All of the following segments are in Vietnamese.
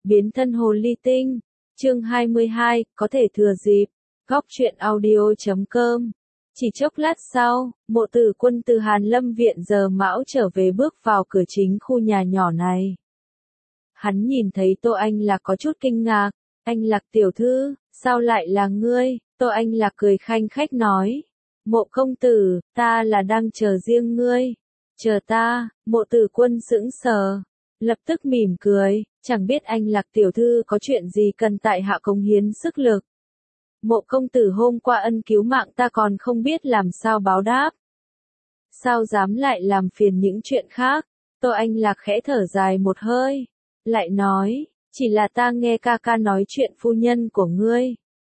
Biến thân hồ ly tinh. Chương 22, có thể thừa dịp. Góc truyện audio.com. Chỉ chốc lát sau, Mộ Tử Quân từ Hàn Lâm viện giờ mão trở về bước vào cửa chính khu nhà nhỏ này. Hắn nhìn thấy Tô Anh Lạc có chút kinh ngạc. Anh Lạc tiểu thư, sao lại là ngươi? Tô Anh Lạc cười khanh khách nói. Mộ công tử, ta là đang chờ riêng ngươi. Chờ ta. Mộ Tử Quân sững sờ. Lập tức mỉm cười, chẳng biết anh Lạc tiểu thư có chuyện gì cần tại hạ cống hiến sức lực. Mộ công tử hôm qua ân cứu mạng ta còn không biết làm sao báo đáp. Sao dám lại làm phiền những chuyện khác? Tô Anh Lạc khẽ thở dài một hơi, lại nói, chỉ là ta nghe ca ca nói chuyện phu nhân của ngươi.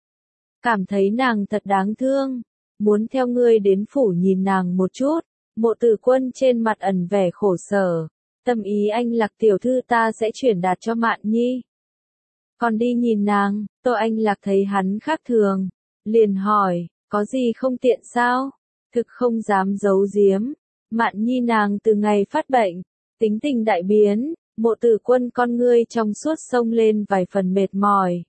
Cảm thấy nàng thật đáng thương, muốn theo ngươi đến phủ nhìn nàng một chút. Mộ Tử Quân trên mặt ẩn vẻ khổ sở. Tâm ý anh Lạc tiểu thư ta sẽ chuyển đạt cho Mạn Nhi. Còn đi nhìn nàng. Tô Anh Lạc thấy hắn khác thường, liền hỏi, có gì không tiện sao? Thực không dám giấu giếm. Mạn Nhi nàng từ ngày phát bệnh, tính tình đại biến. Mộ Tử Quân con ngươi trong suốt sông lên vài phần mệt mỏi.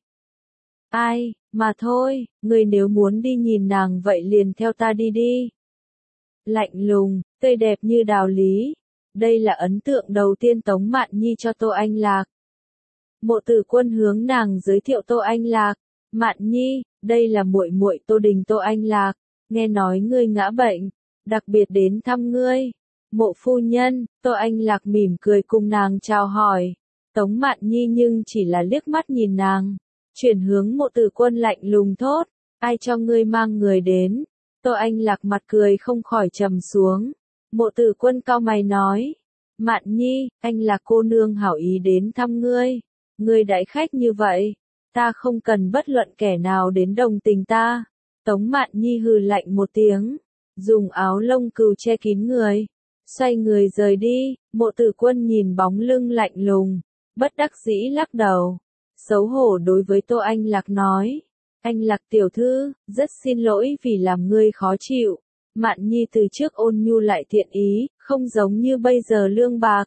Ai, mà thôi, ngươi nếu muốn đi nhìn nàng vậy liền theo ta đi đi. Lạnh lùng, tươi đẹp như đào lý. Đây là ấn tượng đầu tiên Tống Mạn Nhi cho Tô Anh Lạc. Mộ Tử Quân hướng nàng giới thiệu Tô Anh Lạc. Mạn Nhi, đây là muội muội Tô Đình Tô Anh Lạc. Nghe nói ngươi ngã bệnh, đặc biệt đến thăm ngươi. Mộ phu nhân. Tô Anh Lạc mỉm cười cùng nàng chào hỏi. Tống Mạn Nhi nhưng chỉ là liếc mắt nhìn nàng, chuyển hướng Mộ Tử Quân lạnh lùng thốt. Ai cho ngươi mang người đến? Tô Anh Lạc mặt cười không khỏi trầm xuống. Mộ Tử Quân cau mày nói. Mạn Nhi, anh là cô nương hảo ý đến thăm ngươi. Ngươi đãi khách như vậy, ta không cần bất luận kẻ nào đến đồng tình ta. Tống Mạn Nhi hừ lạnh một tiếng, dùng áo lông cừu che kín người, xoay người rời đi. Mộ Tử Quân nhìn bóng lưng lạnh lùng, bất đắc dĩ lắc đầu, xấu hổ đối với Tô Anh Lạc nói. Anh Lạc tiểu thư, rất xin lỗi vì làm ngươi khó chịu. Mạn Nhi từ trước ôn nhu lại thiện ý, không giống như bây giờ lương bạc.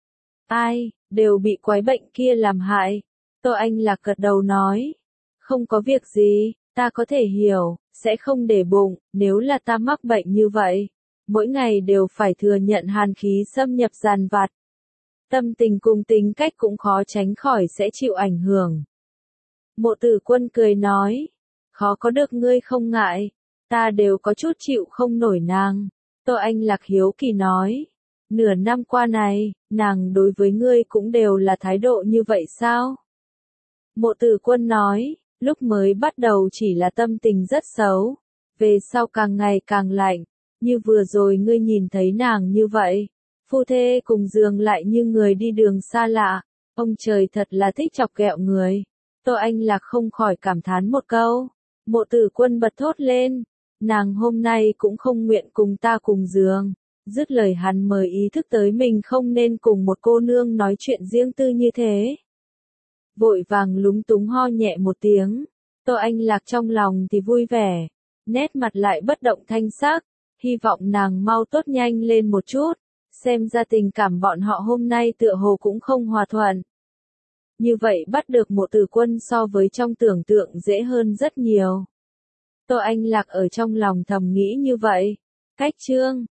Ai, đều bị quái bệnh kia làm hại. Tô Anh Lạc gật đầu nói. Không có việc gì, ta có thể hiểu, sẽ không để bụng, nếu là ta mắc bệnh như vậy. Mỗi ngày đều phải thừa nhận hàn khí xâm nhập dằn vặt. Tâm tình cùng tính cách cũng khó tránh khỏi sẽ chịu ảnh hưởng. Mộ Tử Quân cười nói. Khó có được ngươi không ngại. Ta đều có chút chịu không nổi nàng. Tô Anh Lạc hiếu kỳ nói. Nửa năm qua này, nàng đối với ngươi cũng đều là thái độ như vậy sao? Mộ Tử Quân nói, lúc mới bắt đầu chỉ là tâm tình rất xấu. Về sau càng ngày càng lạnh, như vừa rồi ngươi nhìn thấy nàng như vậy. Phu thê cùng giường lại như người đi đường xa lạ. Ông trời thật là thích chọc ghẹo người. Tô Anh Lạc không khỏi cảm thán một câu. Mộ Tử Quân bật thốt lên. Nàng hôm nay cũng không nguyện cùng ta cùng giường. Dứt lời hắn mới ý thức tới mình không nên cùng một cô nương nói chuyện riêng tư như thế. Vội vàng lúng túng ho nhẹ một tiếng. Tô Anh Lạc trong lòng thì vui vẻ, nét mặt lại bất động thanh sắc, hy vọng nàng mau tốt nhanh lên một chút, xem ra tình cảm bọn họ hôm nay tựa hồ cũng không hòa thuận. Như vậy bắt được Mộ Tử Quân so với trong tưởng tượng dễ hơn rất nhiều. Tô Anh Lạc ở trong lòng thầm nghĩ như vậy. Cách chương